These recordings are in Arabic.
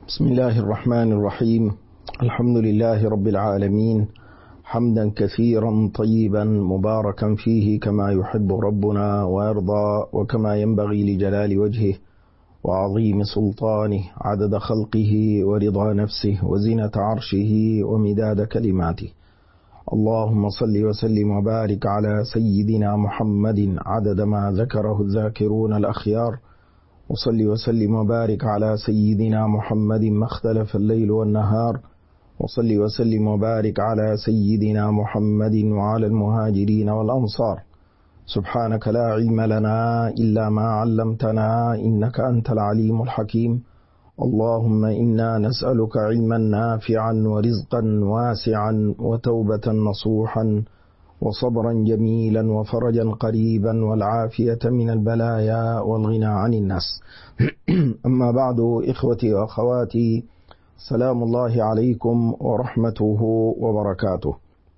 بسم الله الرحمن الرحيم. الحمد لله رب العالمين، حمدا كثيرا طيبا مباركا فيه كما يحب ربنا ويرضى، وكما ينبغي لجلال وجهه وعظيم سلطانه، عدد خلقه ورضا نفسه وزنة عرشه ومداد كلماته. اللهم صل وسلم وبارك على سيدنا محمد عدد ما ذكره الذاكرون الأخيار، وصل وسلم وبارك على سيدنا محمد ما اختلف الليل والنهار، وصل وسلم وبارك على سيدنا محمد وعلى المهاجرين والأنصار. سبحانك لا علم لنا إلا ما علمتنا إنك أنت العليم الحكيم. اللهم إنا نسألك علما نافعا ورزقا واسعا وتوبة نصوحا وصبرا جميلا وفرجا قريبا والعافية من البلايا والغنى عن الناس. أما بعد، إخوتي وأخواتي، سلام الله عليكم ورحمته وبركاته.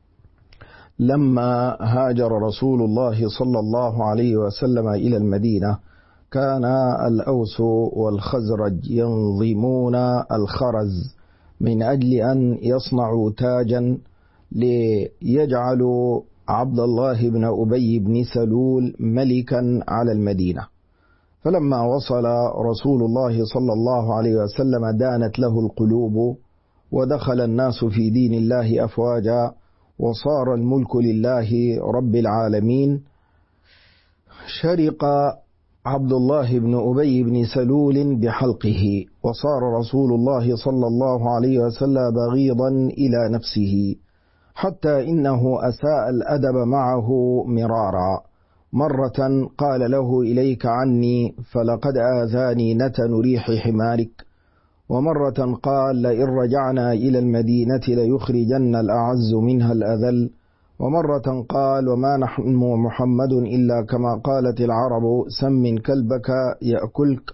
لما هاجر رسول الله صلى الله عليه وسلم إلى المدينة، كان الأوس والخزرج ينظمون الخرز من أجل أن يصنعوا تاجا ليجعلوا عبد الله بن أبي بن سلول ملكا على المدينة. فلما وصل رسول الله صلى الله عليه وسلم دانت له القلوب، ودخل الناس في دين الله أفواجا، وصار الملك لله رب العالمين. شرق عبد الله بن أبي بن سلول بحلقه، وصار رسول الله صلى الله عليه وسلم بغيضا إلى نفسه، حتى إنه أساء الأدب معه مرارا. مرة قال له: إليك عني فلقد آذاني نتن ريح حمارك. ومرة قال: لئن رجعنا إلى المدينة ليخرجن الأعز منها الأذل. ومرة قال: وما نحن محمد إلا كما قالت العرب سم كلبك يأكلك.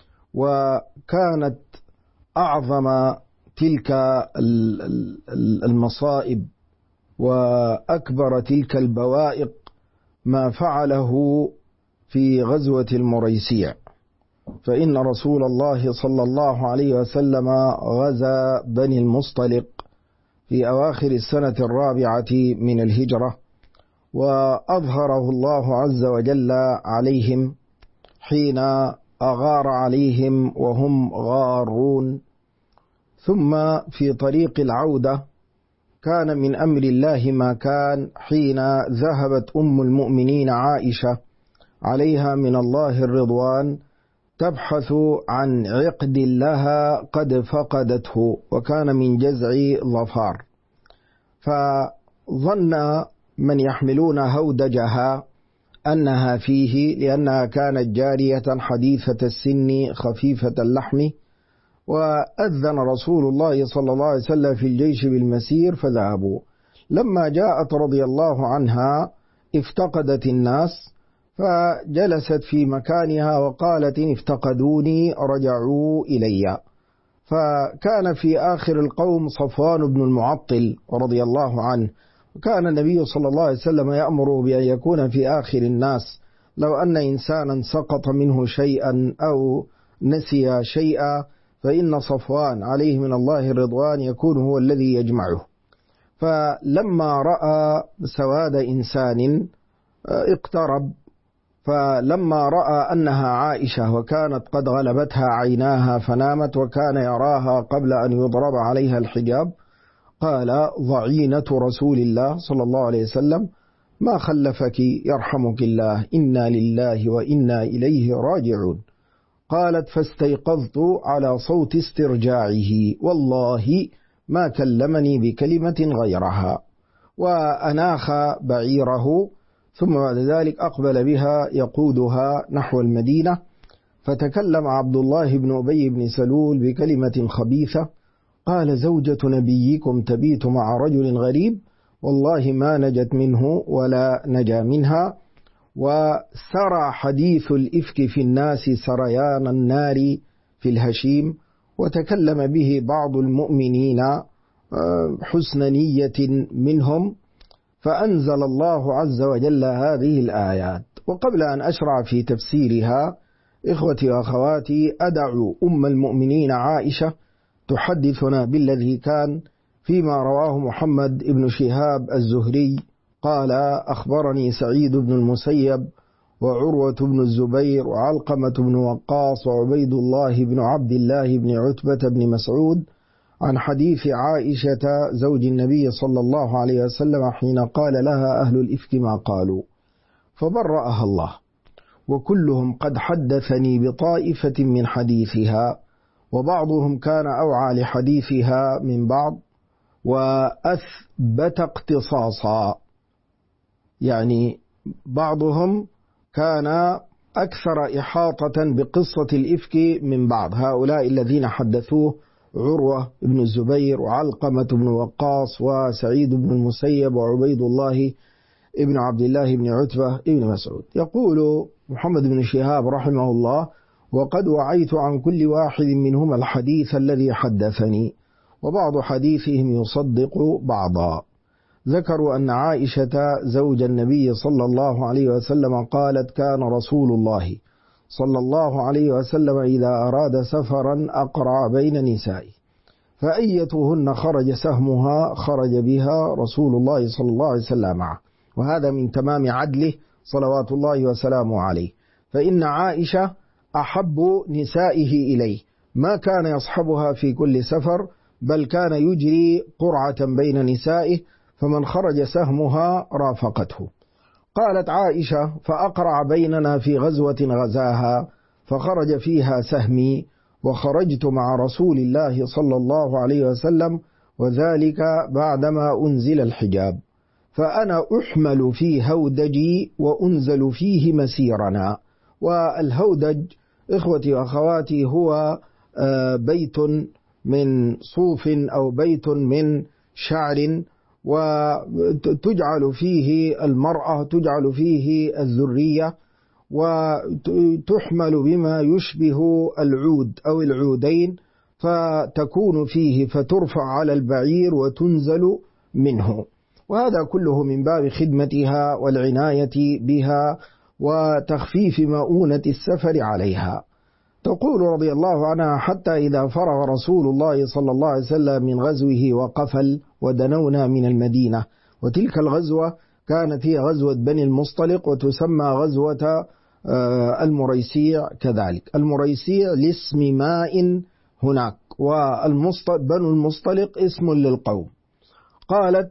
وكانت أعظم تلك المصائب وأكبر تلك البوائق ما فعله في غزوة المريسيع، فإن رسول الله صلى الله عليه وسلم غزا بني المصطلق في أواخر السنة الرابعة من الهجرة، وأظهره الله عز وجل عليهم حين أغار عليهم وهم غارون. ثم في طريق العودة كان من أمر الله ما كان، حين ذهبت أم المؤمنين عائشة عليها من الله الرضوان تبحث عن عقد لها قد فقدته، وكان من جزع ظفار. فظن من يحملون هودجها أنها فيه، لأنها كانت جارية حديثة السن خفيفة اللحم. وأذن رسول الله صلى الله عليه وسلم في الجيش بالمسير فذهبوا. لما جاءت رضي الله عنها افتقدت الناس، فجلست في مكانها وقالت: إن افتقدوني رجعوا إلي. فكان في آخر القوم صفوان بن المعطل رضي الله عنه، وكان النبي صلى الله عليه وسلم يأمر بأن يكون في آخر الناس. لو أن إنسانا سقط منه شيئا أو نسي شيئا فإن صفوان عليه من الله الرضوان يكون هو الذي يجمعه. فلما رأى سواد إنسان اقترب، فلما رأى أنها عائشة وكانت قد غلبتها عيناها فنامت، وكان يراها قبل أن يضرب عليها الحجاب، قال: ضعينة رسول الله صلى الله عليه وسلم ما خلفك يرحمك الله، إنا لله وإنا إليه راجعون. قالت: فاستيقظت على صوت استرجاعه، والله ما كلمني بكلمة غيرها. وأناخ بعيره، ثم بعد ذلك أقبل بها يقودها نحو المدينة. فتكلم عبد الله بن أبي بن سلول بكلمة خبيثة، قال: زوجة نبيكم تبيت مع رجل غريب، والله ما نجت منه ولا نجا منها. وسرى حديث الإفك في الناس سريان النار في الهشيم. وتكلم به بعض المؤمنين حسن نية منهم، فأنزل الله عز وجل هذه الآيات. وقبل أن أشرع في تفسيرها، إخوتي وأخواتي، أدعو أم المؤمنين عائشة تحدثنا بالذي كان فيما رواه محمد بن شهاب الزهري قال أخبرني سعيد بن المسيب وعروة بن الزبير وعلقمة بن وقاص وعبيد الله بن عبد الله بن عتبة بن مسعود عن حديث عائشة زوج النبي صلى الله عليه وسلم حين قال لها أهل الإفك ما قالوا فبرأها الله، وكلهم قد حدثني بطائفة من حديثها، وبعضهم كان أوعى لحديثها من بعض وأثبت اقتصاصا، يعني بعضهم كان أكثر إحاطة بقصة الإفك من بعض. هؤلاء الذين حدثوه عروة بن الزبير وعلقمة بن وقاص وسعيد بن المسيب وعبيد الله ابن عبد الله بن عتبة ابن مسعود. يقول محمد بن شهاب رحمه الله: وقد وعيت عن كل واحد منهما الحديث الذي حدثني، وبعض حديثهم يصدق بعضا. ذكروا أن عائشة زوج النبي صلى الله عليه وسلم قالت: كان رسول الله صلى الله عليه وسلم إذا أراد سفرا أقرع بين نسائه، فأيتهن خرج سهمها خرج بها رسول الله صلى الله عليه وسلم معه. وهذا من تمام عدله صلوات الله وسلامه عليه، فإن عائشة أحب نسائه إليه، ما كان يصحبها في كل سفر، بل كان يجري قرعة بين نسائه، فمن خرج سهمها رافقته. قالت عائشة: فأقرع بيننا في غزوة غزاها فخرج فيها سهمي، وخرجت مع رسول الله صلى الله عليه وسلم، وذلك بعدما أنزل الحجاب، فأنا أحمل في هودجي وأنزل فيه مسيرنا. والهودج إخوتي وأخواتي هو بيت من صوف أو بيت من شعر، وتجعل فيه المرأة، تجعل فيه الذرية، وتحمل بما يشبه العود أو العودين، فتكون فيه فترفع على البعير وتنزل منه. وهذا كله من باب خدمتها والعناية بها وتخفيف مؤونة السفر عليها. تقول رضي الله عنها: حتى إذا فرغ رسول الله صلى الله عليه وسلم من غزوه وقفل ودنونا من المدينة، وتلك الغزوة كانت هي غزوة بني المصطلق، وتسمى غزوة المريسيع كذلك. المريسيع لاسم ماء هناك، بنو المصطلق اسم للقوم. قالت: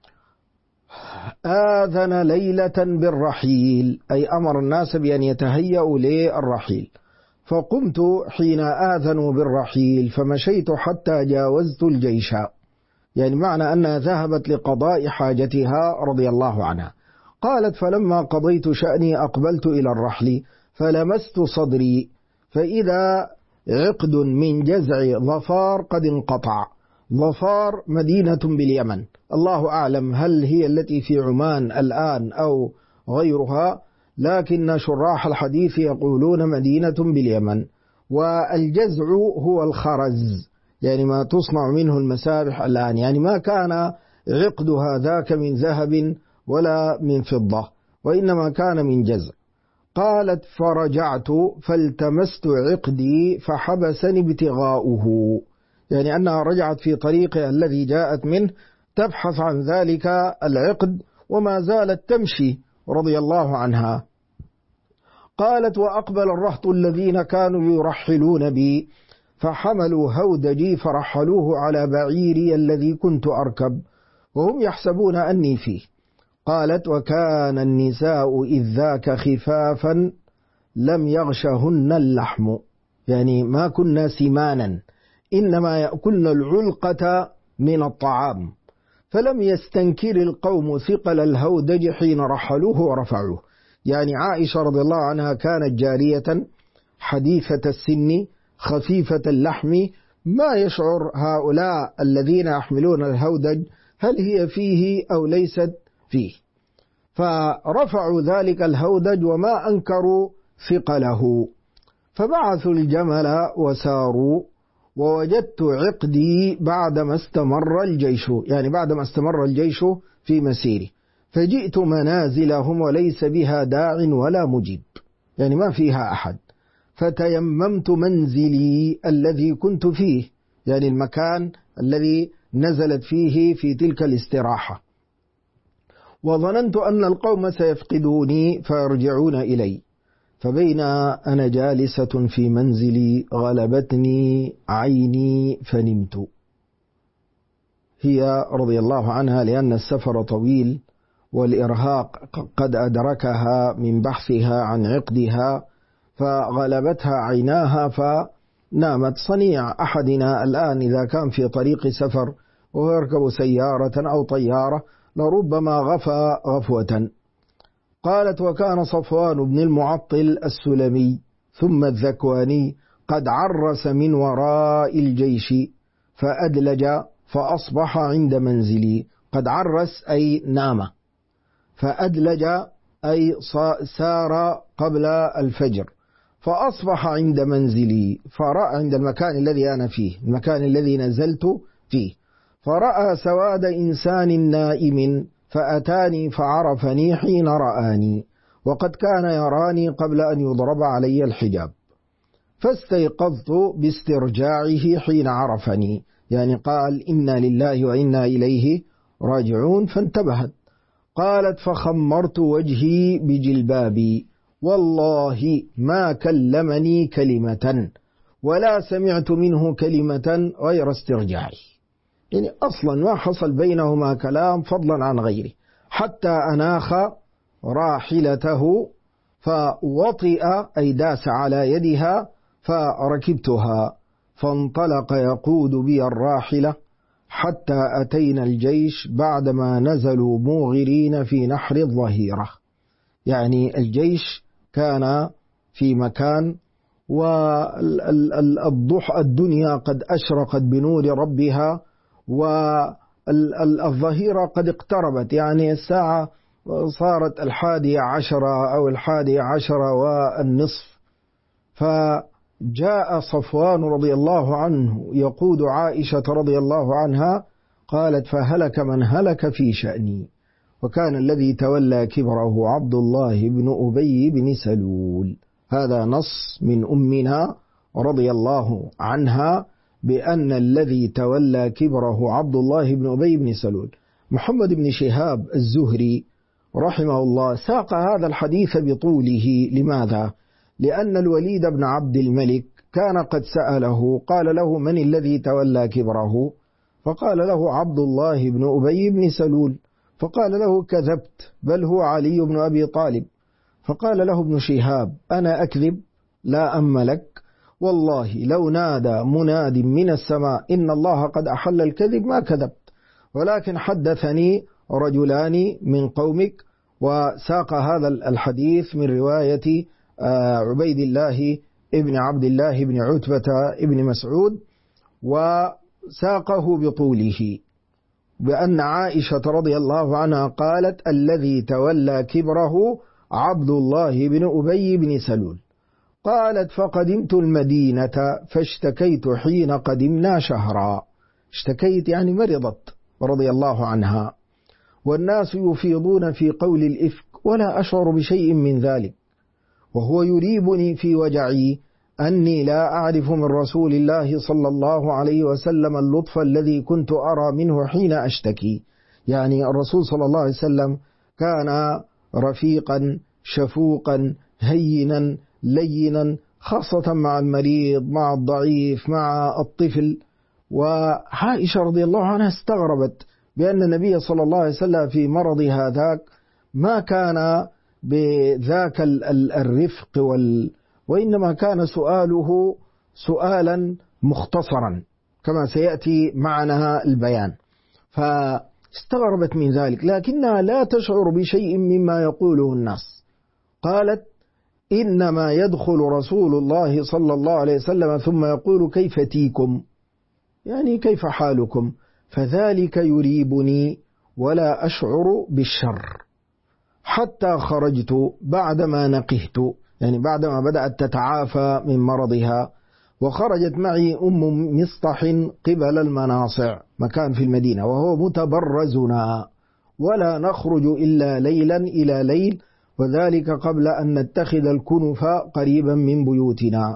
آذن ليلة بالرحيل، أي أمر الناس بأن يتهيأوا للرحيل، فقمت حين آذنوا بالرحيل فمشيت حتى جاوزت الجيش، يعني معنى أنها ذهبت لقضاء حاجتها رضي الله عنها. قالت: فلما قضيت شأني أقبلت إلى الرحل فلمست صدري فإذا عقد من جزع ظفار قد انقطع. ظفار مدينة باليمن، الله أعلم هل هي التي في عمان الآن أو غيرها، لكن شراح الحديث يقولون مدينة باليمن. والجزع هو الخرز، يعني ما تصنع منه المسابح الآن، يعني ما كان عقدها ذاك من ذهب ولا من فضة، وإنما كان من جزع. قالت: فرجعت فالتمست عقدي فحبسني ابتغاؤه، يعني أنها رجعت في طريقها الذي جاءت منه تبحث عن ذلك العقد، وما زالت تمشي رضي الله عنها. قالت: وأقبل الرهط الذين كانوا يرحلون بي فحملوا هودجي فرحلوه على بعيري الذي كنت أركب، وهم يحسبون أني فيه. قالت: وكان النساء إذ ذاك خفافا لم يغشهن اللحم، يعني ما كنا سمانا، إنما يأكلن العلقة من الطعام، فلم يستنكر القوم ثقل الهودج حين رحلوه ورفعوه. يعني عائشة رضي الله عنها كانت جارية حديثة السن خفيفة اللحم، ما يشعر هؤلاء الذين يحملون الهودج هل هي فيه أو ليست فيه، فرفعوا ذلك الهودج وما أنكروا ثقله. فبعثوا الجمل وساروا، ووجدت عقدي بعدما استمر الجيش، يعني بعدما استمر الجيش في مسيره، فجئت منازلهم وليس بها داع ولا مجيب، يعني ما فيها أحد، فتيممت منزلي الذي كنت فيه، يعني المكان الذي نزلت فيه في تلك الاستراحة. وظننت أن القوم سيفقدوني فيرجعون إلي، فبين أنا جالسة في منزلي غلبتني عيني فنمت. هي رضي الله عنها لأن السفر طويل والإرهاق قد أدركها من بحثها عن عقدها، فغلبتها عيناها فنامت. صنيع أحدنا الآن إذا كان في طريق سفر وهو يركب سيارة أو طيارة لربما غفى غفوة. قالت: وكان صفوان بن المعطل السلمي ثم الذكواني قد عرس من وراء الجيش فأدلج فأصبح عند منزلي. قد عرس أي نام، فأدلج أي سار قبل الفجر، فأصبح عند منزلي، فرأى عند المكان الذي أنا فيه، المكان الذي نزلت فيه، فرأى سواد إنسان نائم فأتاني فعرفني حين رآني، وقد كان يراني قبل أن يضرب علي الحجاب، فاستيقظت باسترجاعه حين عرفني، يعني قال: إنا لله وإنا إليه راجعون، فانتبهت. قالت: فخمرت وجهي بجلبابي، والله ما كلمني كلمة ولا سمعت منه كلمة غير استرجاعي. يعني أصلا ما حصل بينهما كلام فضلا عن غيره، حتى أناخ راحلته فوطئ أي داس على يدها فركبتها، فانطلق يقود بي الراحلة حتى أتينا الجيش بعدما نزلوا موغرين في نحر الظهيرة. يعني الجيش كان في مكان والدنيا قد أشرقت بنور ربها والظهيرة قد اقتربت، يعني الساعة صارت 11 أو 11:30، فجاء صفوان رضي الله عنه يقود عائشة رضي الله عنها، قالت: فهلك من هلك في شأني، وكان الذي تولى كبره عبد الله بن أبي بن سلول. هذا نص من أمنا رضي الله عنها بأن الذي تولى كبره عبد الله بن أبي بن سلول. محمد بن شهاب الزهري رحمه الله ساق هذا الحديث بطوله. لماذا؟ لأن الوليد بن عبد الملك كان قد سأله، قال له: من الذي تولى كبره؟ فقال له: عبد الله بن أبي بن سلول. فقال له: كذبت، بل هو علي بن أبي طالب. فقال له ابن شهاب: أنا أكذب؟ لا أم لك، والله لو نادى مناد من السماء إن الله قد أحل الكذب ما كذبت، ولكن حدثني رجلان من قومك. وساق هذا الحديث من رواية عبيد الله ابن عبد الله بن عتبة ابن مسعود، وساقه بطوله بأن عائشة رضي الله عنها قالت: الذي تولى كبره عبد الله بن أبي بن سلول. قالت: فقدمت المدينة فاشتكيت حين قدمنا شهرا. اشتكيت يعني مرضت رضي الله عنها، والناس يفيضون في قول الإفك ولا أشعر بشيء من ذلك، وهو يريبني في وجعي أني لا أعرف من رسول الله صلى الله عليه وسلم اللطف الذي كنت أرى منه حين أشتكي. يعني الرسول صلى الله عليه وسلم كان رفيقا شفوقا هينا لينا، خاصة مع المريض، مع الضعيف، مع الطفل. وعائشة رضي الله عنها استغربت بأن النبي صلى الله عليه وسلم في مرض هذاك ما كان بذاك الرفق وإنما كان سؤاله سؤالا مختصرا كما سيأتي معنا البيان، فاستغربت من ذلك، لكنها لا تشعر بشيء مما يقوله الناس. قالت: إنما يدخل رسول الله صلى الله عليه وسلم ثم يقول: كيف تيكم، يعني كيف حالكم، فذلك يريبني ولا أشعر بالشر، حتى خرجت بعدما نقهت، يعني بعدما بدأت تتعافى من مرضها، وخرجت معي أم مصطح قبل المناصع، مكان في المدينة، وهو متبرزنا، ولا نخرج إلا ليلا إلى ليل، وذلك قبل أن نتخذ الكنف قريبا من بيوتنا.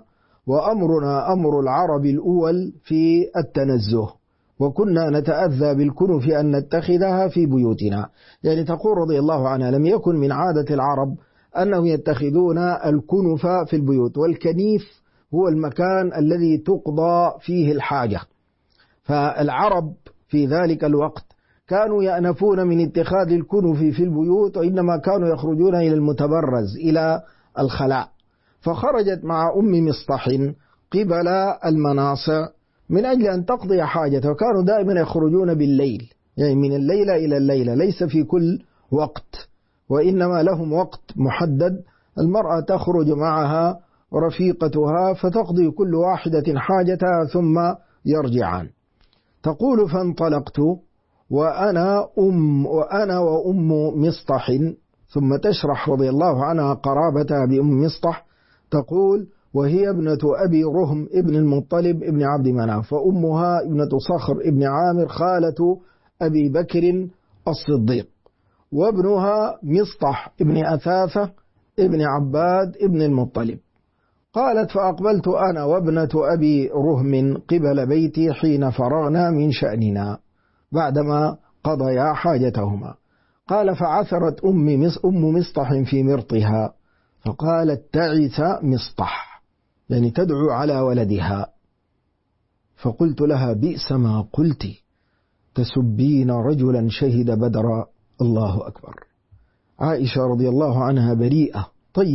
وأمرنا أمر العرب الأول في التنزه، وكنا نتأذى بالكنف أن نتخذها في بيوتنا. يعني تقول رضي الله عنها لم يكن من عادة العرب أنهم يتخذون الكنف في البيوت، والكنيف هو المكان الذي تقضى فيه الحاجة. فالعرب في ذلك الوقت كانوا يأنفون من اتخاذ الكنف في البيوت، وإنما كانوا يخرجون إلى المتبرز إلى الخلاء. فخرجت مع أم مصطح قبل المناصع من أجل أن تقضي حاجته، وكانوا دائما يخرجون بالليل، يعني من الليلة إلى الليلة، ليس في كل وقت، وإنما لهم وقت محدد المرأة تخرج معها رفيقتها فتقضي كل واحدة حاجتها ثم يرجعان. تقول فانطلقت وأنا وأم مصطح، ثم تشرح رضي الله عنها قرابتها بأم مصطح، تقول وهي ابنة أبي رهم ابن المطلب ابن عبد مناف، وأمها ابنة صخر ابن عامر خالة أبي بكر الصديق، وابنها مصطح ابن أثاثة ابن عباد ابن المطلب. قالت فأقبلت أنا وابنة أبي رهم قبل بيتي حين فرغنا من شأننا بعدما قضيا حاجتهما. قال فعثرت أم مصطح في مرطها، فقالت تعس مصطح، يعني تدعو على ولدها. فقلت لها بئس ما قلت، تسبين رجلا شهد بدرا. الله أكبر. عائشة رضي الله عنها بريئة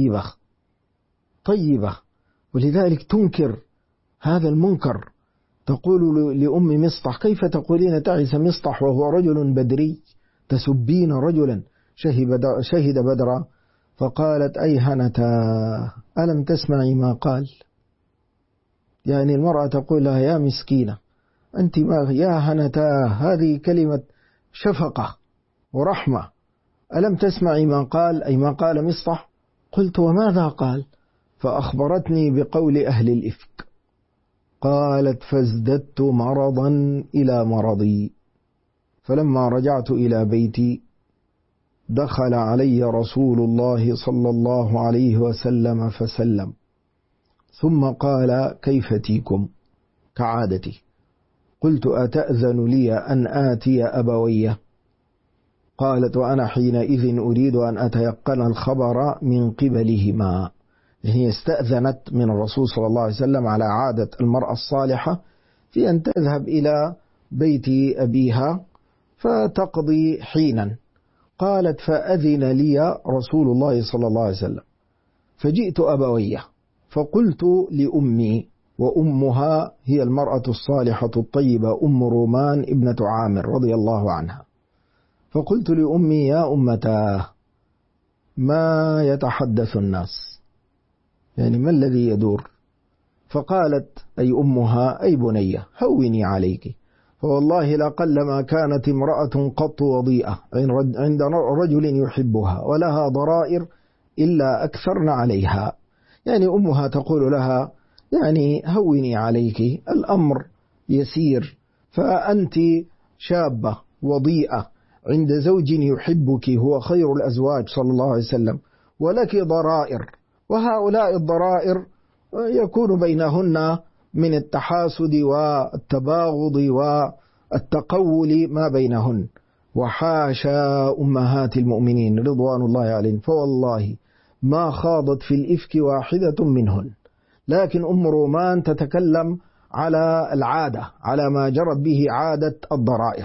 طيبة، ولذلك تنكر هذا المنكر. تقول لأم مصطح كيف تقولين تعس مصطح وهو رجل بدري، تسبين رجلا شهد بدرا. فقالت أيهنتا ألم تسمعي ما قال؟ يعني المرأة تقول لها يا مسكينة أنت ما يا هنتا، هذه كلمة شفقة ورحمة، ألم تسمعي ما قال؟ أي ما قال مصطح. قلت وماذا قال؟ فأخبرتني بقول أهل الإفك. قالت فازددت مرضا إلى مرضي، فلما رجعت إلى بيتي دخل علي رسول الله صلى الله عليه وسلم فسلم، ثم قال كيف تيكم كعادتي. قلت أتأذن لي أن آتي أبوي؟ قالت وأنا حينئذ أريد أن أتيقن الخبر من قبلهما. هي استأذنت من الرسول صلى الله عليه وسلم على عادة المرأة الصالحة في أن تذهب إلى بيت أبيها فتقضي حينا. قالت فأذن لي رسول الله صلى الله عليه وسلم، فجئت أبويه فقلت لأمي، وأمها هي المرأة الصالحة الطيبة أم رومان ابنة عامر رضي الله عنها، فقلت لأمي يا أمتاه ما يتحدث الناس، يعني ما الذي يدور؟ فقالت أي أمها أي بنية هوني عليك، فوالله لقلما كانت امرأة قط وضيئة عند رجل يحبها ولها ضرائر إلا أكثرن عليها. يعني أمها تقول لها يعني هوني عليك، الأمر يسير، فأنت شابة وضيئة عند زوج يحبك هو خير الأزواج صلى الله عليه وسلم، ولك ضرائر، وهؤلاء الضرائر يكون بينهن من التحاسد والتباغض والتقول ما بينهن، وحاشا أمهات المؤمنين رضوان الله عليهم، فوالله ما خاضت في الإفك واحدة منهن. لكن أم رومان تتكلم على العادة، على ما جرت به عادة الضرائر.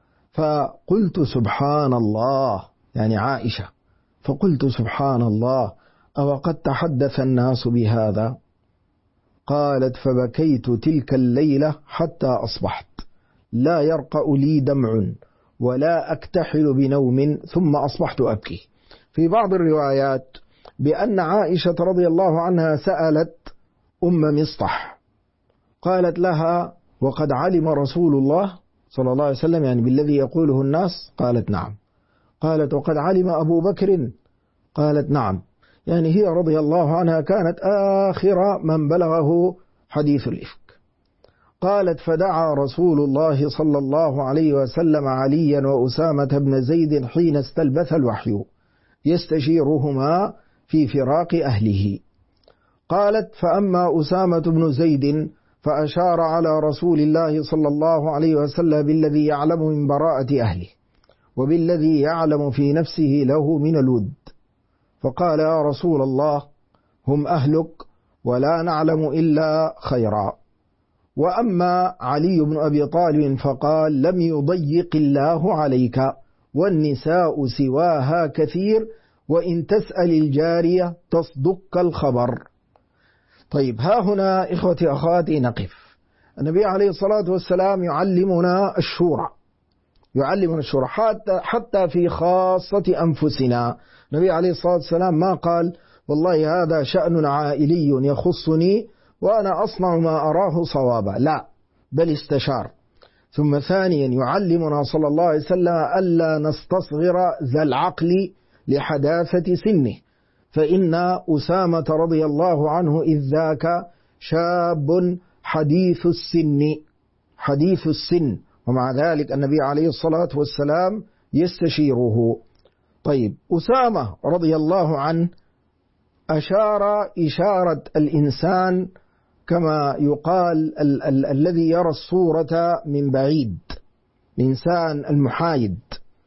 فقلت سبحان الله، يعني عائشة، فقلت سبحان الله أو قد تحدث الناس بهذا؟ قالت فبكيت تلك الليلة حتى أصبحت لا يرقأ لي دمع ولا أكتحل بنوم، ثم أصبحت أبكي. في بعض الروايات بأن عائشة رضي الله عنها سألت أم مصطح قالت لها وقد علم رسول الله صلى الله عليه وسلم، يعني بالذي يقوله الناس؟ قالت نعم. قالت وقد علم أبو بكر؟ قالت نعم. يعني هي رضي الله عنها كانت آخر من بلغه حديث الإفك. قالت فدعا رسول الله صلى الله عليه وسلم عليا وأسامة بن زيد حين استلبث الوحي يستشيرهما في فراق أهله. قالت: فأما أسامة بن زيد فأشار على رسول الله صلى الله عليه وسلم بالذي يعلم من براءة أهله وبالذي يعلم في نفسه له من الود، فقال: يا رسول الله، هم أهلك ولا نعلم إلا خيرا. وأما علي بن أبي طالب فقال: لم يضيق الله عليك، والنساء سواها كثير، وإن تسأل الجارية تصدق الخبر. طيب، ها هنا إخوتي أخواتي نقف. النبي عليه الصلاة والسلام يعلمنا الشورى، يعلمنا الشورى حتى في خاصة أنفسنا. النبي عليه الصلاة والسلام ما قال: والله هذا شأن عائلي يخصني وأنا أصنع ما أراه صوابا، لا، بل استشار. ثم ثانيا يعلمنا صلى الله عليه وسلم ألا نستصغر ذا العقل لحداثة سنه، فإن أسامة رضي الله عنه إذ ذاك شاب حديث السن، ومع ذلك النبي عليه الصلاة والسلام يستشيره. طيب، أسامة رضي الله عنه أشار إشارة الإنسان كما يقال الذي يرى الصورة من بعيد، الإنسان المحايد،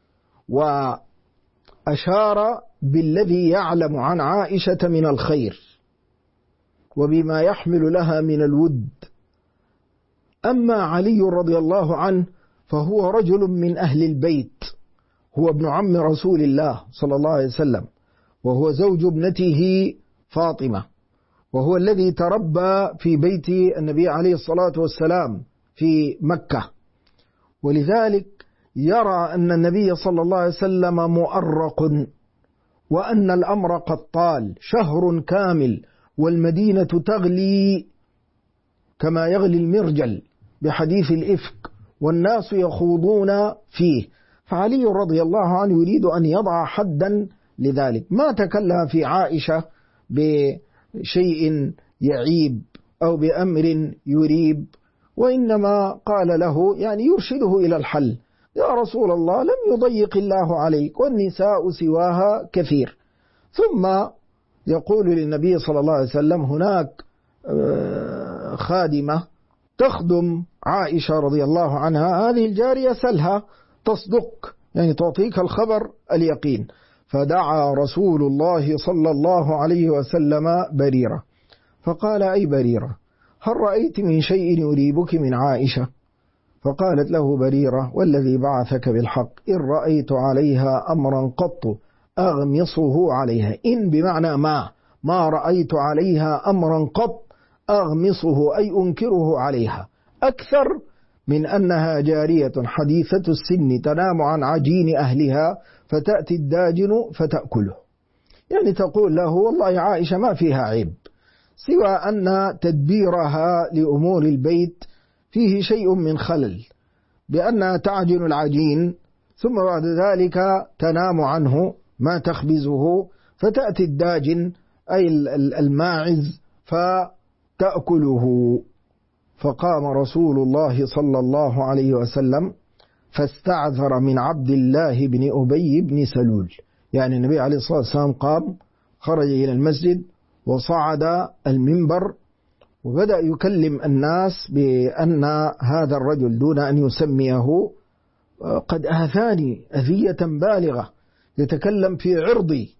وأشار بالذي يعلم عن عائشة من الخير وبما يحمل لها من الود. أما علي رضي الله عنه فهو رجل من أهل البيت، هو ابن عم رسول الله صلى الله عليه وسلم، وهو زوج ابنته فاطمة، وهو الذي تربى في بيت النبي عليه الصلاة والسلام في مكة، ولذلك يرى أن النبي صلى الله عليه وسلم مؤرق، وأن الأمر قد طال شهر كامل والمدينة تغلي كما يغلي المرجل بحديث الإفك، والناس يخوضون فيه. فعلي رضي الله عنه يريد أن يضع حدا لذلك، ما تكلم في عائشة بشيء يعيب أو بأمر يريب، وإنما قال له يعني يرشده إلى الحل: يا رسول الله، لم يضيق الله عليك، والنساء سواها كثير. ثم يقول للنبي صلى الله عليه وسلم: هناك خادمة تخدم عائشة رضي الله عنها، هذه الجارية سلها تصدق، يعني تعطيك الخبر اليقين. فدعا رسول الله صلى الله عليه وسلم بريرة، فقال: أي بريرة، هل رأيت من شيء يريبك من عائشة؟ فقالت له بريرة: والذي بعثك بالحق، إن رأيت عليها أمرا قط أغمصه عليها. إن بمعنى ما رأيت عليها أمرا قط أغمصه، أي أنكره عليها، أكثر من أنها جارية حديثة السن تنام عن عجين أهلها فتأتي الداجن فتأكله. يعني تقول له: والله عائشة ما فيها عيب، سوى أن تدبيرها لأمور البيت فيه شيء من خلل، بأنها تعجن العجين ثم بعد ذلك تنام عنه ما تخبزه، فتأتي الداجن أي الماعز فتأكله. فقام رسول الله صلى الله عليه وسلم فاستعذر من عبد الله بن أبي بن سلول، يعني النبي عليه الصلاة والسلام قام، خرج إلى المسجد وصعد المنبر وبدأ يكلم الناس بأن هذا الرجل دون أن يسميه قد آذاني أذية بالغة، يتكلم في عرضي،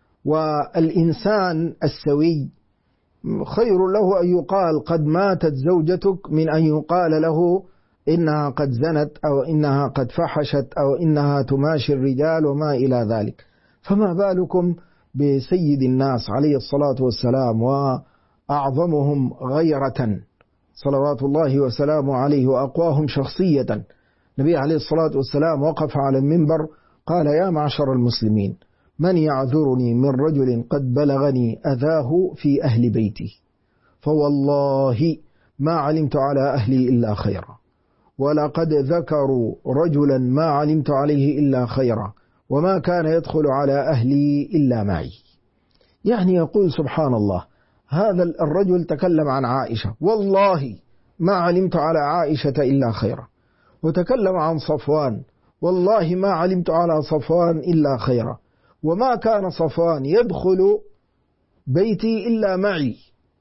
والإنسان السوي خير له أن يقال قد ماتت زوجتك من أن يقال له إنها قد زنت أو إنها قد فحشت أو إنها تماشي الرجال وما إلى ذلك. فما بالكم بسيد الناس عليه الصلاة والسلام وأعظمهم غيرة صلوات الله وسلامه عليه وأقواهم شخصية. النبي عليه الصلاة والسلام وقف على المنبر قال: يا معشر المسلمين، من يعذرني من رجل قد بلغني أذاه في أهل بيتي، فوالله ما علمت على أهلي إلا خيرا، ولقد ذكروا رجلا ما علمت عليه إلا خيرا، وما كان يدخل على أهلي إلا معي. يعني يقول سبحان الله، هذا الرجل تكلم عن عائشة، والله ما علمت على عائشة إلا خيرا، وتكلم عن صفوان، والله ما علمت على صفوان إلا خيرا، وما كان صفوان يدخل بيتي إلا معي،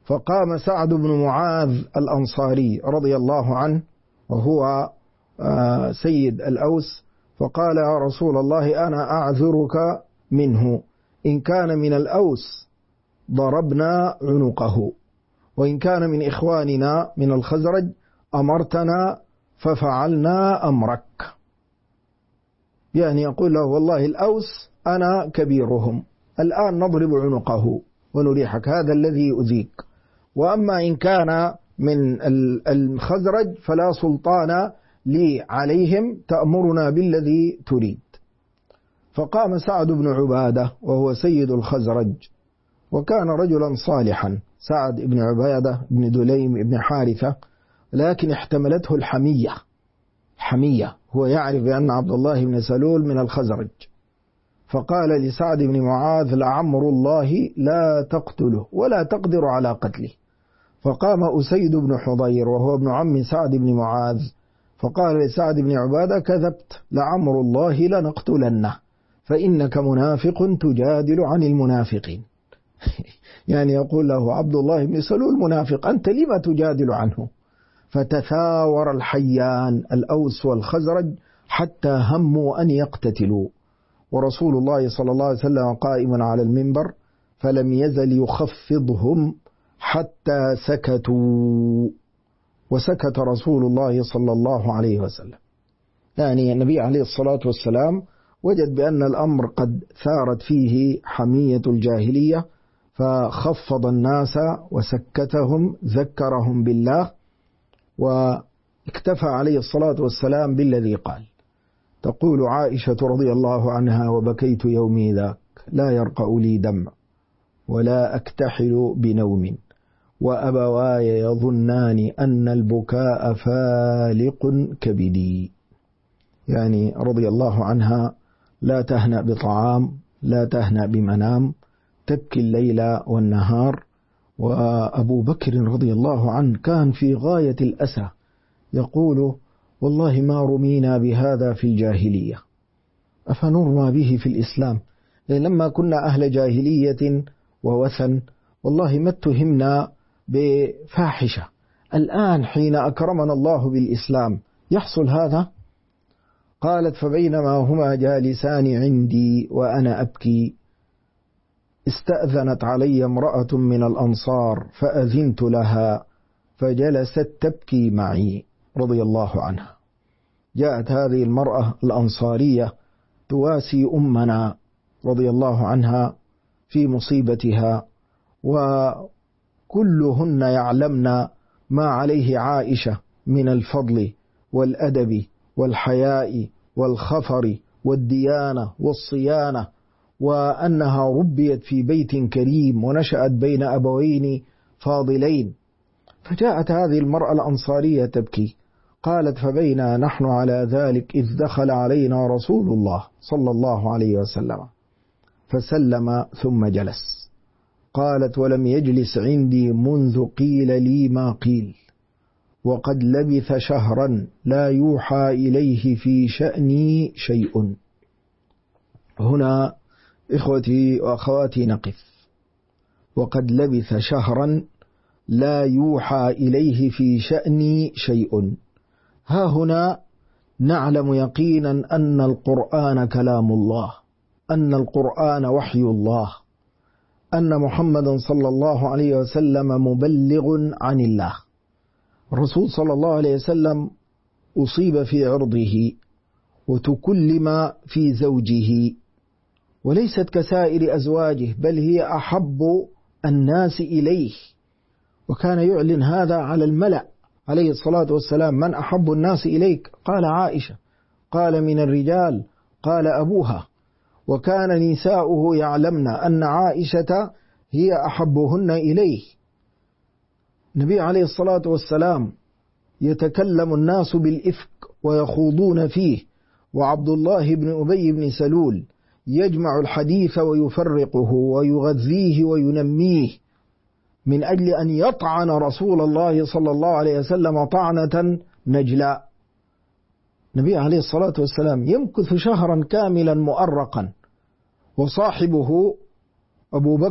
فقام سعد بن معاذ الأنصاري رضي الله عنه وهو سيد الأوس، فقال: يا رسول الله أنا أعذرك منه، إن كان من الأوس ضربنا عنقه، وإن كان من إخواننا من الخزرج أمرتنا ففعلنا أمرك. يعني يقول له: والله الأوس أنا كبيرهم، الآن نضرب عنقه ونريحك، هذا الذي يؤذيك، وأما إن كان من الخزرج فلا سلطان لي عليهم، تأمرنا بالذي تريد. فقام سعد بن عبادة وهو سيد الخزرج، وكان رجلا صالحا، سعد بن عبادة بن دليم بن حارثة، لكن احتملته الحمية، هو يعرف بأن عبد الله بن سلول من الخزرج، فقال لسعد بن معاذ: لعمر الله لا تقتله ولا تقدر على قتله. فقام أسيد بن حضير وهو ابن عم سعد بن معاذ، فقال لسعد بن عبادة: كذبت، لعمر الله لنقتلنه، فإنك منافق تجادل عن المنافقين. يعني يقول له عبد الله بن سلول منافق، أنت لما تجادل عنه؟ فتثاور الحيان الأوس والخزرج حتى هموا أن يقتتلوا، ورسول الله صلى الله عليه وسلم قائم على المنبر، فلم يزل يخفضهم حتى سكتوا، وسكت رسول الله صلى الله عليه وسلم. يعني النبي عليه الصلاة والسلام وجد بأن الأمر قد ثارت فيه حمية الجاهلية، فخفض الناس وسكتهم، ذكرهم بالله، واكتفى عليه الصلاة والسلام بالذي قال. تقول عائشة رضي الله عنها: وبكيت يومي ذاك لا يرقأ لي دمع ولا أكتحل بنوم، وأبواي يظنان أن البكاء فالق كبدي. يعني رضي الله عنها لا تهنأ بطعام، لا تهنأ بمنام، تبكي الليل والنهار. وأبو بكر رضي الله عنه كان في غاية الأسى، يقول: والله ما رمينا بهذا في الجاهلية، أفنرمى به في الإسلام؟ لما كنا أهل جاهلية ووثن والله ما اتهمنا بفاحشة، الآن حين أكرمنا الله بالإسلام يحصل هذا؟ قالت: فبينما هما جالسان عندي وأنا أبكي استأذنت علي امرأة من الأنصار فأذنت لها فجلست تبكي معي رضي الله عنها. جاءت هذه المرأة الأنصارية تواسي أمنا رضي الله عنها في مصيبتها، وكلهن يعلمن ما عليه عائشة من الفضل والأدب والحياء والخفر والديانة والصيانة، وأنها ربيت في بيت كريم ونشأت بين أبوين فاضلين. فجاءت هذه المرأة الأنصارية تبكي، قالت: فبينا نحن على ذلك إذ دخل علينا رسول الله صلى الله عليه وسلم فسلم ثم جلس. قالت: ولم يجلس عندي منذ قيل لي ما قيل، وقد لبث شهرا لا يوحى إليه في شأني شيء. هنا إخوتي وأخواتي نقف. وقد لبث شهرا لا يوحى إليه في شأني شيء. ها هنا نعلم يقينا أن القرآن كلام الله، أن القرآن وحي الله، أن محمدا صلى الله عليه وسلم مبلغ عن الله. الرسول صلى الله عليه وسلم أصيب في عرضه وتكلم في زوجه، وليست كسائر أزواجه، بل هي أحب الناس إليه، وكان يعلن هذا على الملأ عليه الصلاة والسلام: من أحب الناس إليك؟ قال: عائشة. قال: من الرجال؟ قال: أبوها. وكان نساؤه يعلمن أن عائشة هي أحبهن إليه. النبي عليه الصلاة والسلام يتكلم الناس بالإفك ويخوضون فيه، وعبد الله بن أبي بن سلول يجمع الحديث ويفرقه ويغذيه وينميه من أجل أن يطعن رسول الله صلى الله عليه وسلم طعنة نجلاء. النبي عليه الصلاة والسلام يمكث شهرا كاملا مؤرقا، وصاحبه أبو بكر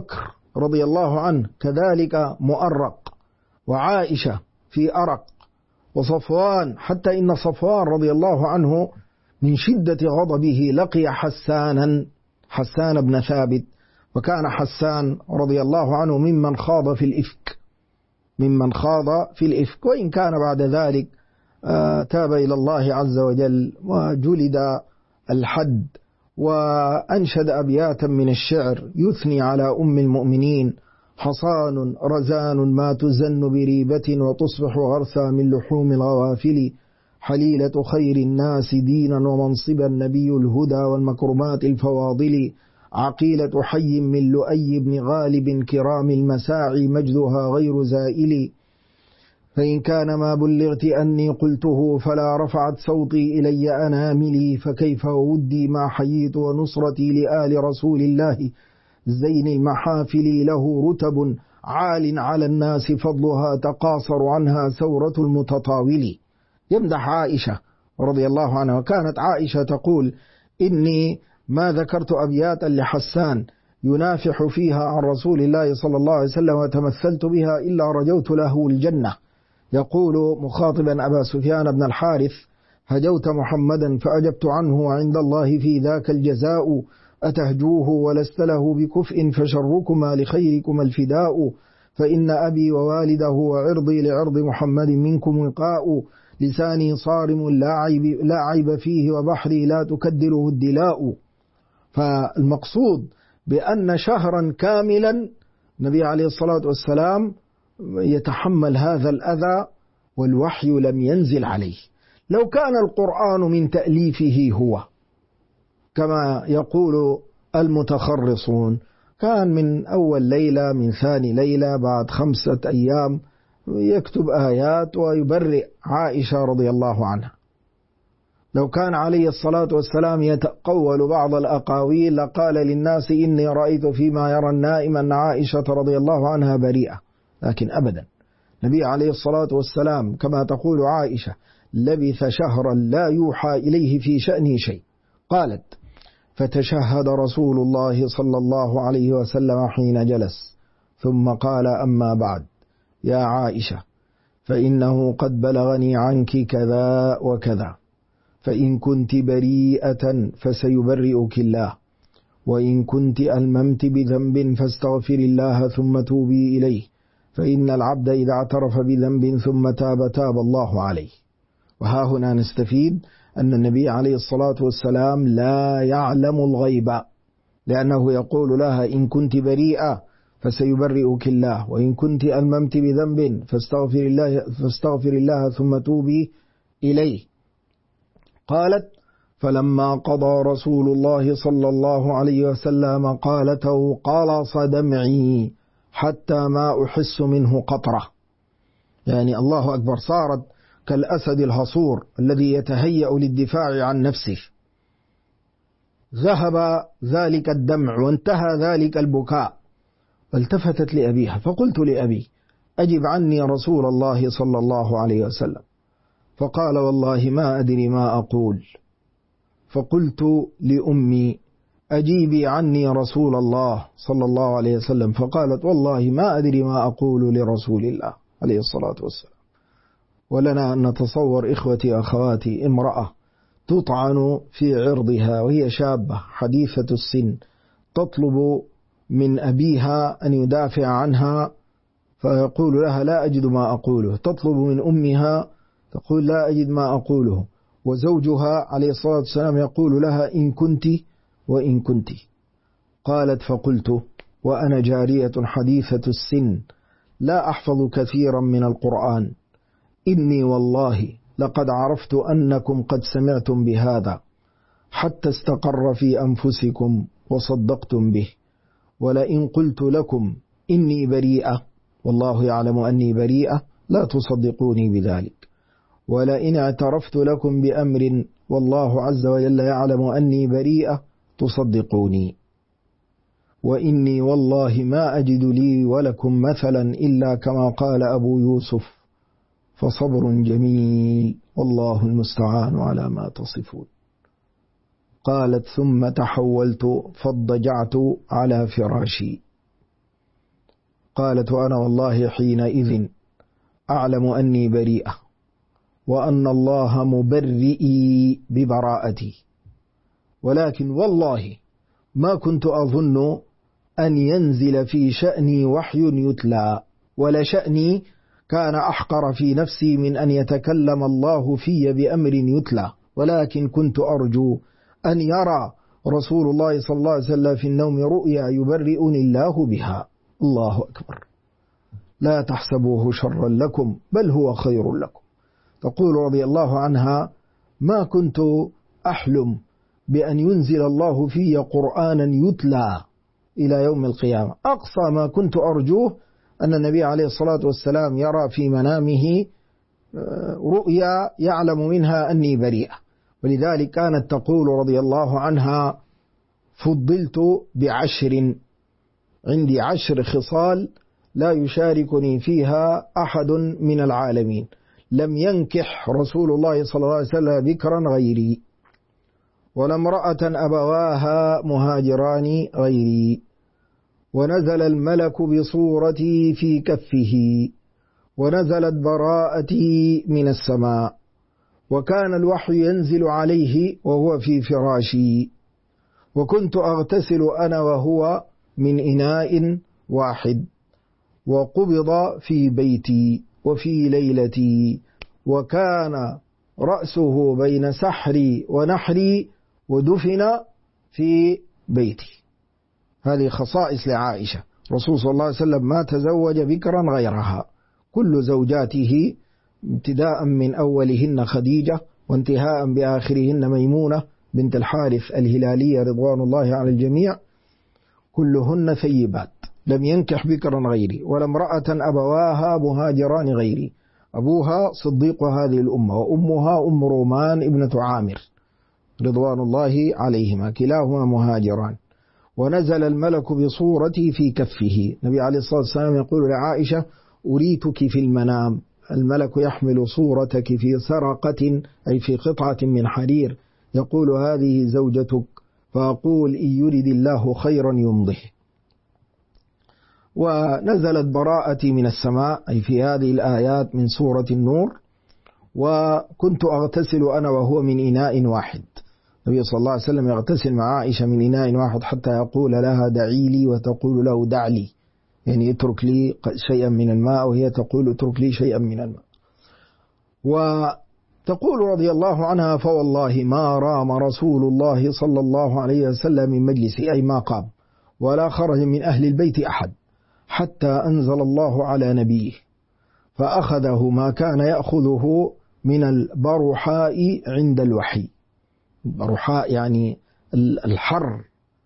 رضي الله عنه كذلك مؤرق، وعائشة في أرق، وصفوان، حتى إن صفوان رضي الله عنه من شدة غضبه لقي حسان بن ثابت، وكان حسان رضي الله عنه ممن خاض في الإفك، وإن كان بعد ذلك تاب إلى الله عز وجل وجلد الحد، وأنشد أبياتا من الشعر يثني على أم المؤمنين: حصان رزان ما تزن بريبة، وتصبح غرثا من لحوم الغوافل، حليلة خير الناس دينا ومنصبا، نبي الهدى والمكرمات الفواضل، عقيلة حي من لؤي بن غالب، كرام المساعي مجدها غير زائل، فإن كان ما بلغت أني قلته فلا رفعت صوتي إلي أناملي، فكيف ودي ما حييت ونصرتي لآل رسول الله زين المحافل، له رتب عال على الناس فضلها، تقاصر عنها ثورة المتطاول. يمدح عائشة رضي الله عنها، وكانت عائشة تقول: إني ما ذكرت أبياتا لحسان ينافح فيها عن رسول الله صلى الله عليه وسلم وتمثلت بها إلا رجوت له الجنة. يقول مخاطبا أبا سفيان بن الحارث: هجوت محمدا فأجبت عنه، وعند الله في ذاك الجزاء، أتهجوه ولست له بكفء، فشركما لخيركما الفداء، فإن أبي ووالده وعرضي لعرض محمد منكم وقاء، لساني صارم لا عيب فيه، وبحري لا تكدره الدلاء. فالمقصود بأن شهرا كاملا النبي عليه الصلاة والسلام يتحمل هذا الأذى والوحي لم ينزل عليه. لو كان القرآن من تأليفه هو كما يقول المتخرصون، كان من أول ليلة، من ثاني ليلة، بعد 5 أيام يكتب آيات ويبرئ عائشة رضي الله عنها. لو كان عليه الصلاة والسلام يتقول بعض الأقاويل لقال للناس: إني رأيت فيما يرى النائم أن عائشة رضي الله عنها بريئة. لكن أبدا، النبي عليه الصلاة والسلام كما تقول عائشة لبث شهرا لا يوحى إليه في شأنه شيء. قالت: فتشهد رسول الله صلى الله عليه وسلم حين جلس، ثم قال: أما بعد يا عائشة، فإنه قد بلغني عنك كذا وكذا، فإن كنت بريئة فسيبرئك الله، وإن كنت ألممت بذنب فاستغفر الله ثم توبي إليه، فإن العبد إذا اعترف بذنب ثم تاب تاب الله عليه. وها هنا نستفيد أن النبي عليه الصلاة والسلام لا يعلم الغيب، لأنه يقول لها: إن كنت بريئة فسيبرئك الله، وإن كنت ألممت بذنب فاستغفر الله ثم توبي إليه. قالت: فلما قضى رسول الله صلى الله عليه وسلم قالته قلص دمعي حتى ما أحس منه قطرة. يعني الله أكبر، صارت كالأسد الهصور الذي يتهيأ للدفاع عن نفسه. ذهب ذلك الدمع وانتهى ذلك البكاء، فالتفتت لأبيها فقلت لأبي: أجب عني رسول الله صلى الله عليه وسلم. فقال: والله ما أدري ما أقول. فقلت لأمي: أجيبي عني رسول الله صلى الله عليه وسلم. فقالت: والله ما أدري ما أقول لرسول الله عليه الصلاة والسلام. ولنا أن نتصور إخوتي أخواتي امرأة تطعن في عرضها وهي شابة حديثة السن، تطلب من أبيها أن يدافع عنها فيقول لها: لا أجد ما أقوله. تطلب من أمها تقول: لا أجد ما أقوله. وزوجها عليه الصلاة والسلام يقول لها: إن كنت وإن كنت. قالت: فقلت وأنا جارية حديثة السن لا أحفظ كثيرا من القرآن، إني والله لقد عرفت أنكم قد سمعتم بهذا حتى استقر في أنفسكم وصدقتم به، ولئن قلت لكم إني بريئة والله يعلم أني بريئة لا تصدقوني بذلك، ولئن اعترفت لكم بأمر والله عز وجل يعلم أني بريئة تصدقوني، وإني والله ما أجد لي ولكم مثلا إلا كما قال أبو يوسف، فصبر جميل والله المستعان على ما تصفون. قالت: ثم تحولت فاضطجعت على فراشي. قالت: وأنا والله حينئذ أعلم أني بريئة وأن الله مبرئي ببراءتي، ولكن والله ما كنت أظن أن ينزل في شأني وحي يتلى، ولا شأني كان أحقر في نفسي من أن يتكلم الله في بأمر يتلى، ولكن كنت أرجو أن يرى رسول الله صلى الله عليه وسلم في النوم رؤيا يبرئني الله بها. الله أكبر. لا تحسبوه شرا لكم بل هو خير لكم. تقول رضي الله عنها: ما كنت أحلم بأن ينزل الله في قرآنا يتلى إلى يوم القيامة. أقصى ما كنت أرجوه أن النبي عليه الصلاة والسلام يرى في منامه رؤيا يعلم منها أني بريئة. ولذلك كانت تقول رضي الله عنها: فضلت ب10، عندي 10 خصال لا يشاركني فيها أحد من العالمين. لم ينكح رسول الله صلى الله عليه وسلم بكرا غيري، ولا امرأة أبواها مهاجران غيري، ونزل الملك بصورتي في كفه، ونزلت براءتي من السماء، وكان الوحي ينزل عليه وهو في فراشي، وكنت أغتسل أنا وهو من إناء واحد، وقبض في بيتي وفي ليلتي، وكان رأسه بين سحري ونحري، ودفن في بيتي. هذه خصائص لعائشة. رسول صلى الله عليه وسلم ما تزوج بكرا غيرها، كل زوجاته ابتداء من أولهن خديجة وانتهاء بآخرهن ميمونة بنت الحارث الهلالية رضوان الله على الجميع، كلهن ثيبات، لم ينكح بكرا غيري، ولا امرأة أبواها مهاجران غيري. أبوها صديق هذه الأمة، وأمها أم رومان ابنة عامر رضوان الله عليهما، كلاهما مهاجران. ونزل الملك بصورتي في كفه. النبي عليه الصلاة والسلام يقول لعائشة: أريتك في المنام، الملك يحمل صورتك في سرقة أي في قطعة من حرير، يقول: هذه زوجتك، فأقول: إن يرد الله خيرا يمضه. ونزلت براءتي من السماء أي في هذه الآيات من سورة النور. وكنت أغتسل أنا وهو من إناء واحد. النبي صلى الله عليه وسلم يغتسل مع عائشة من إناء واحد حتى يقول لها: دعي لي، وتقول له: دع لي، يعني اترك لي شيئا من الماء، وهي تقول: اترك لي شيئا من الماء. وتقول رضي الله عنها: فوالله ما رام رسول الله صلى الله عليه وسلم من مجلسه، أي ما قام، ولا خرج من أهل البيت أحد، حتى أنزل الله على نبيه فأخذه ما كان يأخذه من البرحاء عند الوحي. البرحاء يعني الحر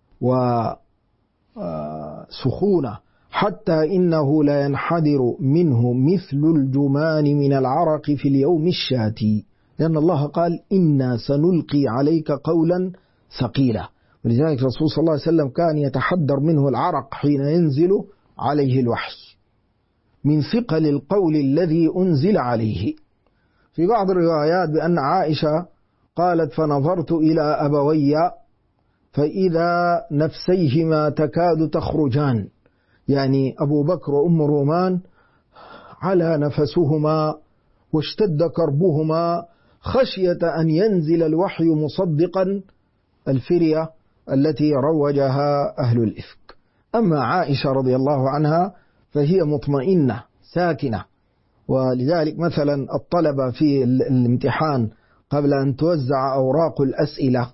وسخونة، حتى إنه لا ينحدر منه مثل الجمان من العرق في اليوم الشاتي، لأن الله قال: إنا سنلقي عليك قولا ثقيلا. ولذلك الرسول صلى الله عليه وسلم كان يتحدر منه العرق حين ينزل عليه الوحي من ثقل القول الذي أنزل عليه. في بعض الروايات بأن عائشة قالت: فنظرت إلى أبوي فإذا نفسيهما تكاد تخرجان، يعني أبو بكر وأم رومان على نفسهما واشتد كربهما خشية أن ينزل الوحي مصدقا الفرية التي روجها أهل الإفك. أما عائشة رضي الله عنها فهي مطمئنة ساكنة. ولذلك مثلا الطلبة في الامتحان قبل أن توزع أوراق الأسئلة،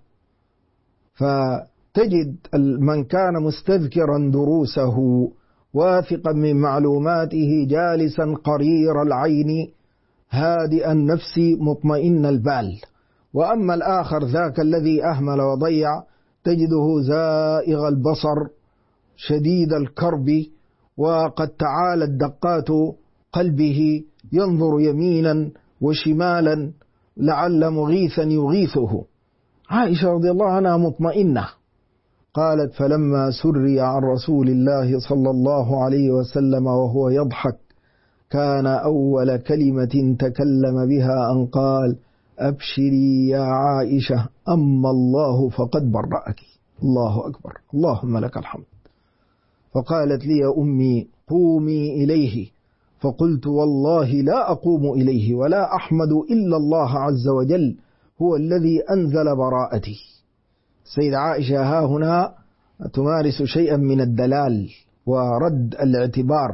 فتجد من كان مستذكرا دروسه واثقا من معلوماته جالسا قرير العين هادئ النفس مطمئن البال. وأما الآخر ذاك الذي أهمل وضيع تجده زائغ البصر شديد الكرب، وقد تعالت دقات قلبه، ينظر يمينا وشمالا لعل مغيثا يغيثه. عائشة رضي الله عنها مطمئنة. قالت: فلما سري عن رسول الله صلى الله عليه وسلم وهو يضحك، كان أول كلمة تكلم بها أن قال: أبشري يا عائشة، أما الله فقد برأك. الله أكبر، اللهم لك الحمد. فقالت لي أمي: قومي إليه. فقلت والله لا أقوم إليه ولا أحمد إلا الله عز وجل هو الذي أنزل براءتي. سيدة عائشة ها هنا تمارس شيئا من الدلال ورد الاعتبار.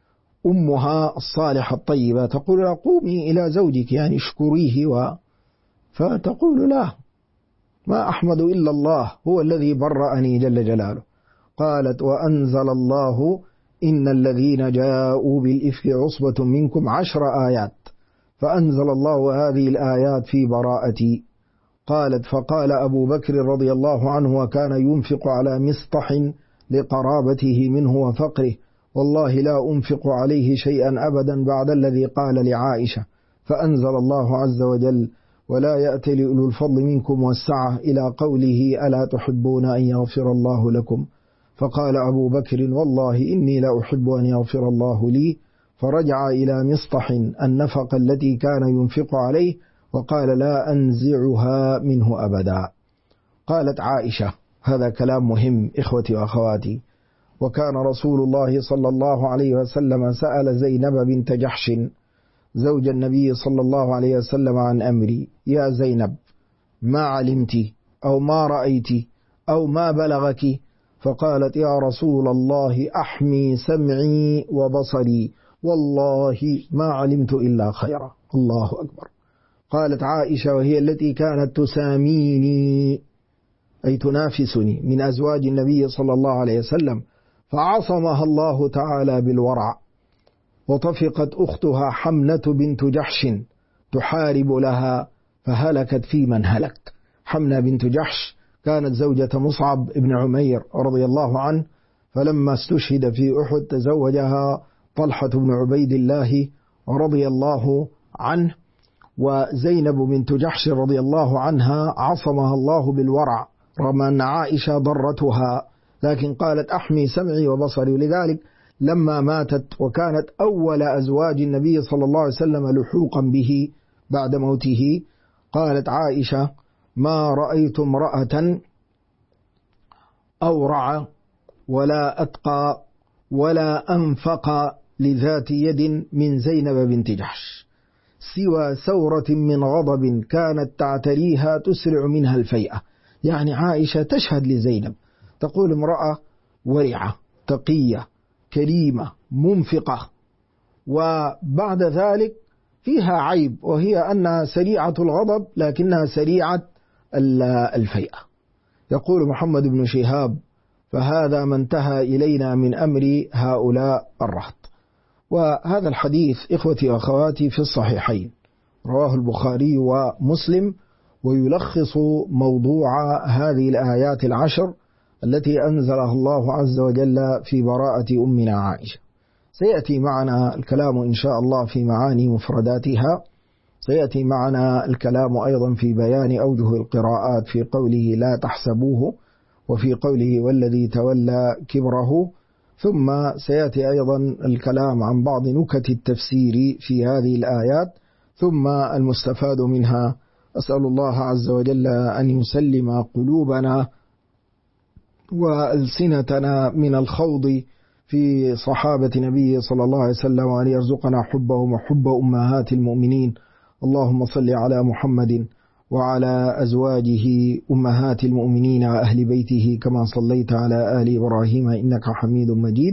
أمها الصالحة الطيبة تقول قومي إلى زوجك يعني اشكريه، فتقول لا، ما أحمد إلا الله هو الذي برأني جل جلاله. قالت وأنزل الله إن الذين جاءوا بالإفك عصبة منكم 10 آيات، فأنزل الله هذه الآيات في براءتي. قالت فقال أبو بكر رضي الله عنه وكان ينفق على مصطح لقرابته منه وفقره والله لا أنفق عليه شيئا أبدا بعد الذي قال لعائشة، فأنزل الله عز وجل ولا يأتل أولو الفضل منكم والسعة إلى قوله ألا تحبون أن يغفر الله لكم، فقال أبو بكر والله إني لا أحب أن يغفر الله لي، فرجع إلى مصطح النفق التي كان ينفق عليه وقال لا أنزعها منه أبدا. قالت عائشة هذا كلام مهم إخوتي وأخواتي، وكان رسول الله صلى الله عليه وسلم سأل زينب بنت جحش زوج النبي صلى الله عليه وسلم عن أمري، يا زينب ما علمت أو ما رأيت أو ما بلغك؟ فقالت يا رسول الله أحمي سمعي وبصري والله ما علمت إلا خيرا. الله أكبر. قالت عائشة وهي التي كانت تساميني أي تنافسني من أزواج النبي صلى الله عليه وسلم، فعصمها الله تعالى بالورع، وطفقت أختها حمنة بنت جحش تحارب لها فهلكت في من هلك. حمنة بنت جحش كانت زوجة مصعب بن عمير رضي الله عنه، فلما استشهد في أحد تزوجها طلحة بن عبيد الله رضي الله عنه، وزينب بنت جحش رضي الله عنها عصمها الله بالورع رغم أن عائشة ضرتها، لكن قالت أحمي سمعي وبصري. ولذلك لما ماتت وكانت أول أزواج النبي صلى الله عليه وسلم لحوقا به بعد موته، قالت عائشة ما رأيت امرأة أورع ولا أتقى ولا أنفق لذات يد من زينب بنت جحش سوى ثورة من غضب كانت تعتريها تسرع منها الفيئة. يعني عائشة تشهد لزينب، تقول امرأة ورعة تقية كريمة منفقة، وبعد ذلك فيها عيب وهي أنها سريعة الغضب لكنها سريعة الفيئة. يقول محمد بن شهاب فهذا ما انتهى إلينا من أمر هؤلاء الرهط. وهذا الحديث إخوتي وأخواتي في الصحيحين، رواه البخاري ومسلم، ويلخص موضوع هذه الآيات 10 التي أنزلها الله عز وجل في براءة أمنا عائشة. سيأتي معنا الكلام إن شاء الله في معاني مفرداتها، سيأتي معنا الكلام أيضا في بيان أوجه القراءات في قوله لا تحسبوه، وفي قوله والذي تولى كبره، ثم سيأتي أيضا الكلام عن بعض نكت التفسير في هذه الآيات ثم المستفاد منها. أسأل الله عز وجل أن يسلم قلوبنا وألسنتنا من الخوض في صحابة نبيه صلى الله عليه وسلم، وأن يرزقنا حبهم وحب أمهات المؤمنين. اللهم صل على محمد وعلى أزواجه أمهات المؤمنين وأهل بيته كما صليت على آل إبراهيم إنك حميد مجيد.